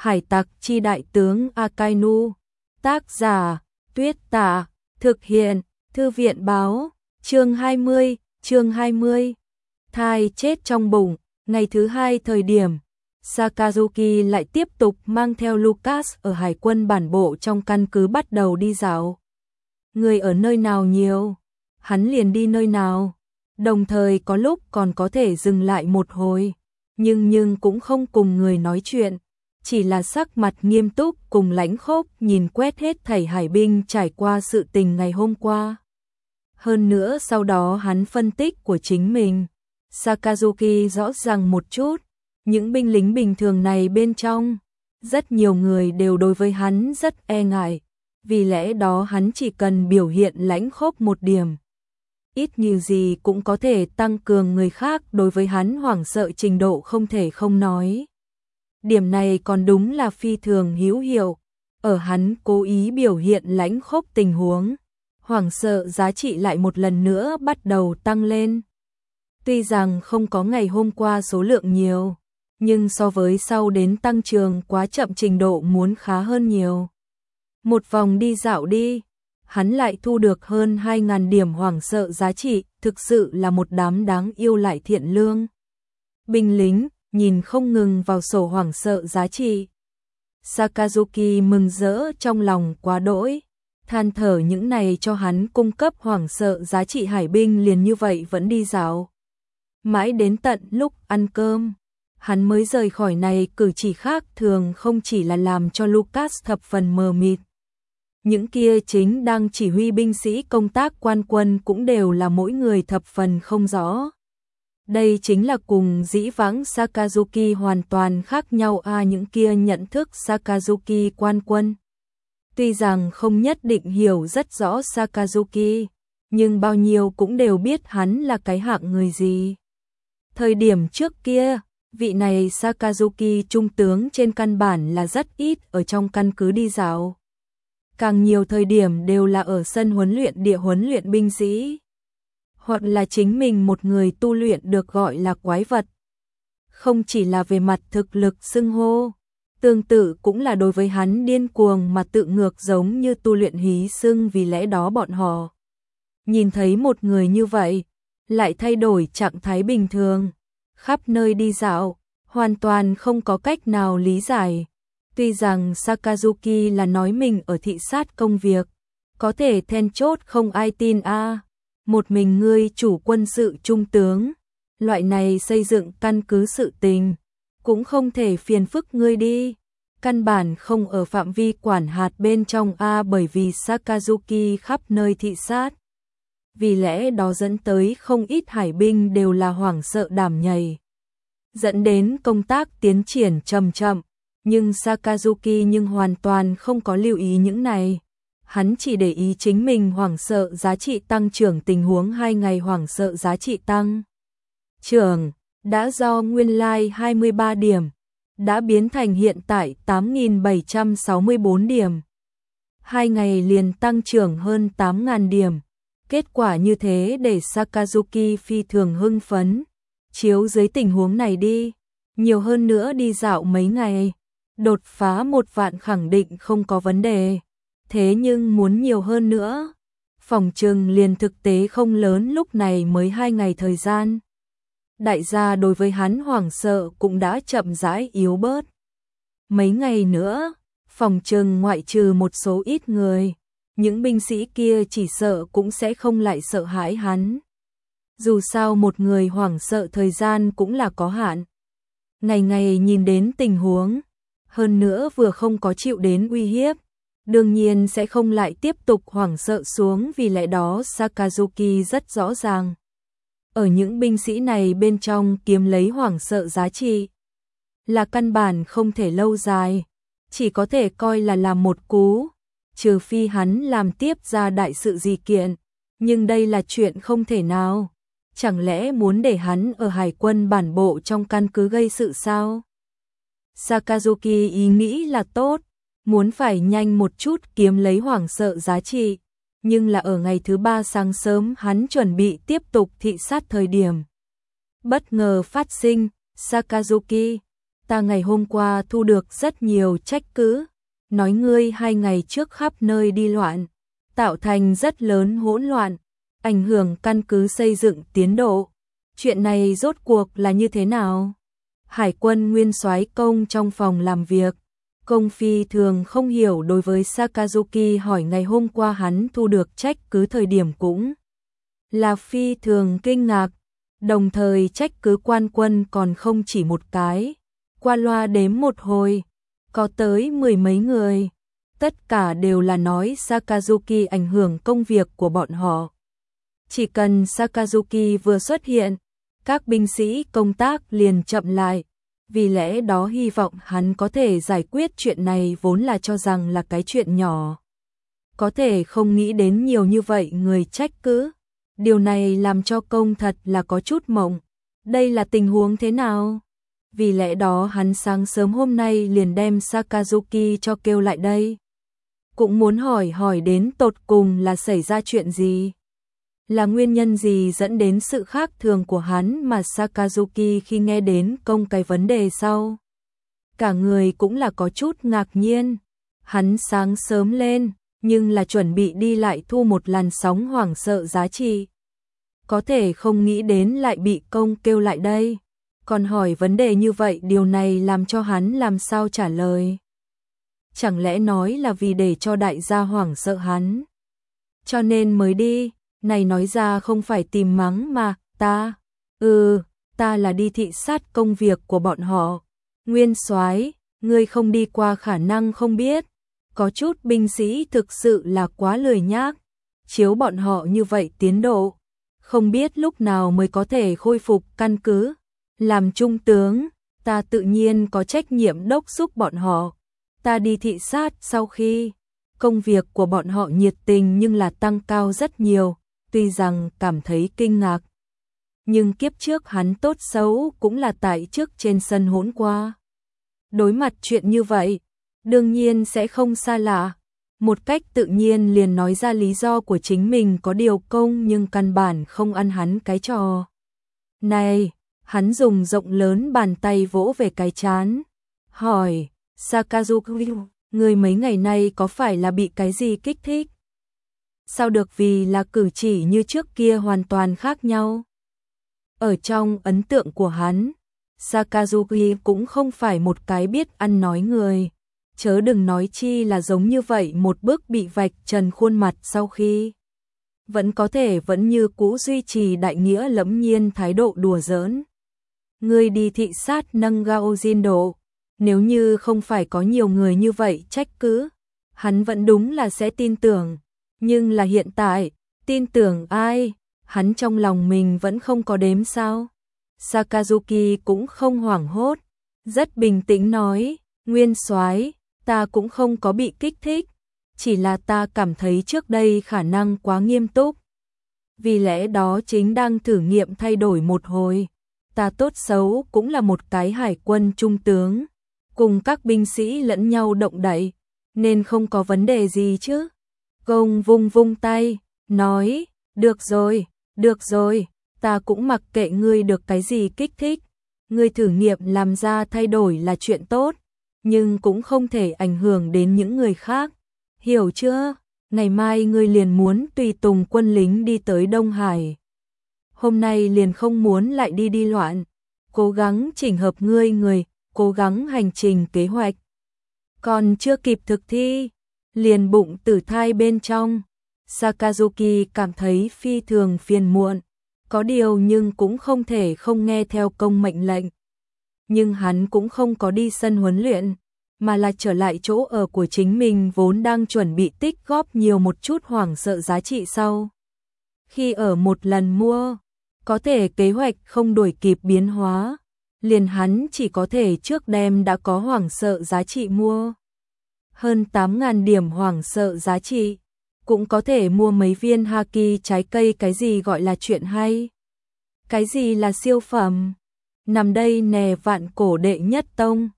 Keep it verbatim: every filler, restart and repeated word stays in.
Hải tặc chi đại tướng Akainu. Tác giả, Tuyết Tả. Thực hiện, Thư viện báo. Chương hai mươi, chương hai mươi. Thai chết trong bụng. Ngày thứ hai thời điểm, Sakazuki lại tiếp tục mang theo Lucas ở hải quân bản bộ trong căn cứ bắt đầu đi dạo. Người ở nơi nào nhiều, hắn liền đi nơi nào. Đồng thời có lúc còn có thể dừng lại một hồi, nhưng nhưng cũng không cùng người nói chuyện, chỉ là sắc mặt nghiêm túc cùng lãnh khốc nhìn quét hết thảy hải binh trải qua sự tình ngày hôm qua. Hơn nữa sau đó hắn phân tích của chính mình, Sakazuki rõ ràng một chút, những binh lính bình thường này bên trong, rất nhiều người đều đối với hắn rất e ngại, vì lẽ đó hắn chỉ cần biểu hiện lãnh khốc một điểm, ít nhiều gì cũng có thể tăng cường người khác đối với hắn hoảng sợ trình độ không thể không nói. Điểm này còn đúng là phi thường hữu hiệu, ở hắn cố ý biểu hiện lãnh khốc tình huống, hoảng sợ giá trị lại một lần nữa bắt đầu tăng lên. Tuy rằng không có ngày hôm qua số lượng nhiều, nhưng so với sau đến tăng trưởng quá chậm trình độ muốn khá hơn nhiều. Một vòng đi dạo đi, hắn lại thu được hơn hai nghìn điểm hoảng sợ giá trị, thực sự là một đám đáng yêu lại thiện lương. Binh lính, nhìn không ngừng vào sổ hoảng sợ giá trị. Sakazuki mừng rỡ trong lòng quá đỗi, than thở những này cho hắn cung cấp hoảng sợ giá trị hải binh liền như vậy vẫn đi dạo. Mãi đến tận lúc ăn cơm, hắn mới rời khỏi này cử chỉ khác thường không chỉ là làm cho Lucas thập phần mờ mịt. Những kia chính đang chỉ huy binh sĩ công tác quan quân cũng đều là mỗi người thập phần không rõ. Đây chính là cùng dĩ vãng Sakazuki hoàn toàn khác nhau a à, những kia nhận thức Sakazuki quan quân. Tuy rằng không nhất định hiểu rất rõ Sakazuki, nhưng bao nhiêu cũng đều biết hắn là cái hạng người gì. Thời điểm trước kia, vị này Sakazuki trung tướng trên căn bản là rất ít ở trong căn cứ đi dạo. Càng nhiều thời điểm đều là ở sân huấn luyện địa huấn luyện binh sĩ, hoặc là chính mình một người tu luyện được gọi là quái vật. Không chỉ là về mặt thực lực xưng hô, tương tự cũng là đối với hắn điên cuồng mà tự ngược giống như tu luyện hí xưng, vì lẽ đó bọn họ nhìn thấy một người như vậy, lại thay đổi trạng thái bình thường, khắp nơi đi dạo, hoàn toàn không có cách nào lý giải. Tuy rằng Sakazuki là nói mình ở thị sát công việc, có thể then chốt không ai tin a à. Một mình ngươi chủ quân sự trung tướng, loại này xây dựng căn cứ sự tình, cũng không thể phiền phức ngươi đi. Căn bản không ở phạm vi quản hạt bên trong a à, bởi vì Sakazuki khắp nơi thị sát. Vì lẽ đó dẫn tới không ít hải binh đều là hoảng sợ đảm nhảy, dẫn đến công tác tiến triển chậm chậm. Nhưng Sakazuki nhưng hoàn toàn không có lưu ý những này. Hắn chỉ để ý chính mình hoảng sợ giá trị tăng trưởng tình huống hai ngày hoảng sợ giá trị tăng trưởng đã do nguyên lai like hai mươi ba điểm, đã biến thành hiện tại tám nghìn bảy trăm sáu mươi bốn điểm. Hai ngày liền tăng trưởng hơn tám nghìn điểm. Kết quả như thế để Sakazuki phi thường hưng phấn. Chiếu dưới tình huống này đi, nhiều hơn nữa đi dạo mấy ngày, đột phá một vạn khẳng định không có vấn đề. Thế nhưng muốn nhiều hơn nữa, phòng trừng liền thực tế không lớn, lúc này mới hai ngày thời gian. Đại gia đối với hắn hoảng sợ cũng đã chậm rãi yếu bớt. Mấy ngày nữa, phòng trừng ngoại trừ một số ít người, những binh sĩ kia chỉ sợ cũng sẽ không lại sợ hãi hắn. Dù sao một người hoảng sợ thời gian cũng là có hạn. Ngày ngày nhìn đến tình huống, hơn nữa vừa không có chịu đến uy hiếp, đương nhiên sẽ không lại tiếp tục hoảng sợ xuống, vì lẽ đó Sakazuki rất rõ ràng. Ở những binh sĩ này bên trong kiếm lấy hoảng sợ giá trị là căn bản không thể lâu dài, chỉ có thể coi là làm một cú, trừ phi hắn làm tiếp ra đại sự gì kiện, nhưng đây là chuyện không thể nào. Chẳng lẽ muốn để hắn ở hải quân bản bộ trong căn cứ gây sự sao? Sakazuki ý nghĩ là tốt, muốn phải nhanh một chút kiếm lấy hoảng sợ giá trị, nhưng là ở ngày thứ ba sáng sớm hắn chuẩn bị tiếp tục thị sát thời điểm. Bất ngờ phát sinh, Sakazuki, ta ngày hôm qua thu được rất nhiều trách cứ, nói ngươi hai ngày trước khắp nơi đi loạn, tạo thành rất lớn hỗn loạn, ảnh hưởng căn cứ xây dựng tiến độ. Chuyện này rốt cuộc là như thế nào? Hải quân nguyên soái Công trong phòng làm việc, Công phi thường không hiểu đối với Sakazuki hỏi ngày hôm qua hắn thu được trách cứ thời điểm cũng là phi thường kinh ngạc, đồng thời trách cứ quan quân còn không chỉ một cái, qua loa đếm một hồi, có tới mười mấy người, tất cả đều là nói Sakazuki ảnh hưởng công việc của bọn họ. Chỉ cần Sakazuki vừa xuất hiện, các binh sĩ công tác liền chậm lại, vì lẽ đó hy vọng hắn có thể giải quyết chuyện này vốn là cho rằng là cái chuyện nhỏ. Có thể không nghĩ đến nhiều như vậy người trách cứ. Điều này làm cho Công thật là có chút mộng. Đây là tình huống thế nào? Vì lẽ đó hắn sáng sớm hôm nay liền đem Sakazuki cho kêu lại đây. Cũng muốn hỏi hỏi đến tột cùng là xảy ra chuyện gì? Là nguyên nhân gì dẫn đến sự khác thường của hắn mà Sakazuki khi nghe đến Công cái vấn đề sau? Cả người cũng là có chút ngạc nhiên. Hắn sáng sớm lên, nhưng là chuẩn bị đi lại thu một làn sóng hoảng sợ giá trị. Có thể không nghĩ đến lại bị Công kêu lại đây. Còn hỏi vấn đề như vậy điều này làm cho hắn làm sao trả lời? Chẳng lẽ nói là vì để cho đại gia hoảng sợ hắn? Cho nên mới đi, này nói ra không phải tìm mắng mà, ta, ừ, ta là đi thị sát công việc của bọn họ. Nguyên soái, ngươi không đi qua khả năng không biết. Có chút binh sĩ thực sự là quá lười nhác, chiếu bọn họ như vậy tiến độ, không biết lúc nào mới có thể khôi phục căn cứ. Làm trung tướng, ta tự nhiên có trách nhiệm đốc thúc bọn họ. Ta đi thị sát sau khi công việc của bọn họ nhiệt tình nhưng là tăng cao rất nhiều, tuy rằng cảm thấy kinh ngạc. Nhưng kiếp trước hắn tốt xấu cũng là tại trước trên sân hỗn qua. Đối mặt chuyện như vậy, đương nhiên sẽ không xa lạ. Một cách tự nhiên liền nói ra lý do của chính mình có điều Công nhưng căn bản không ăn hắn cái trò. Này, hắn dùng rộng lớn bàn tay vỗ về cái trán. Hỏi, Sakazuki, người mấy ngày nay có phải là bị cái gì kích thích? Sao được vì là cử chỉ như trước kia hoàn toàn khác nhau? Ở trong ấn tượng của hắn, Sakazuki cũng không phải một cái biết ăn nói người. Chớ đừng nói chi là giống như vậy một bước bị vạch trần khuôn mặt sau khi vẫn có thể vẫn như cũ duy trì đại nghĩa lẫm nhiên thái độ đùa giỡn. Người đi thị sát nâng Gaojin độ, nếu như không phải có nhiều người như vậy trách cứ, hắn vẫn đúng là sẽ tin tưởng. Nhưng là hiện tại, tin tưởng ai, hắn trong lòng mình vẫn không có đếm sao. Sakazuki cũng không hoảng hốt, rất bình tĩnh nói, Nguyên soái, ta cũng không có bị kích thích, chỉ là ta cảm thấy trước đây khả năng quá nghiêm túc. Vì lẽ đó chính đang thử nghiệm thay đổi một hồi, ta tốt xấu cũng là một cái hải quân trung tướng, cùng các binh sĩ lẫn nhau động đậy, nên không có vấn đề gì chứ. Công vung vung tay, nói, được rồi, được rồi, ta cũng mặc kệ ngươi được cái gì kích thích, ngươi thử nghiệm làm ra thay đổi là chuyện tốt, nhưng cũng không thể ảnh hưởng đến những người khác, hiểu chưa? Ngày mai ngươi liền muốn tùy tùng quân lính đi tới Đông Hải. Hôm nay liền không muốn lại đi đi loạn, cố gắng chỉnh hợp ngươi người, cố gắng hành trình kế hoạch. Còn chưa kịp thực thi, liền bụng tử thai bên trong. Sakazuki cảm thấy phi thường phiền muộn, có điều nhưng cũng không thể không nghe theo Công mệnh lệnh. Nhưng hắn cũng không có đi sân huấn luyện, mà là trở lại chỗ ở của chính mình vốn đang chuẩn bị tích góp nhiều một chút hoảng sợ giá trị sau. Khi ở một lần mua, có thể kế hoạch không đuổi kịp biến hóa, liền hắn chỉ có thể trước đêm đã có hoảng sợ giá trị mua. Hơn tám nghìn điểm hoảng sợ giá trị, cũng có thể mua mấy viên haki trái cây. Cái gì gọi là chuyện hay? Cái gì là siêu phẩm? Nằm đây nè vạn cổ đệ nhất tông,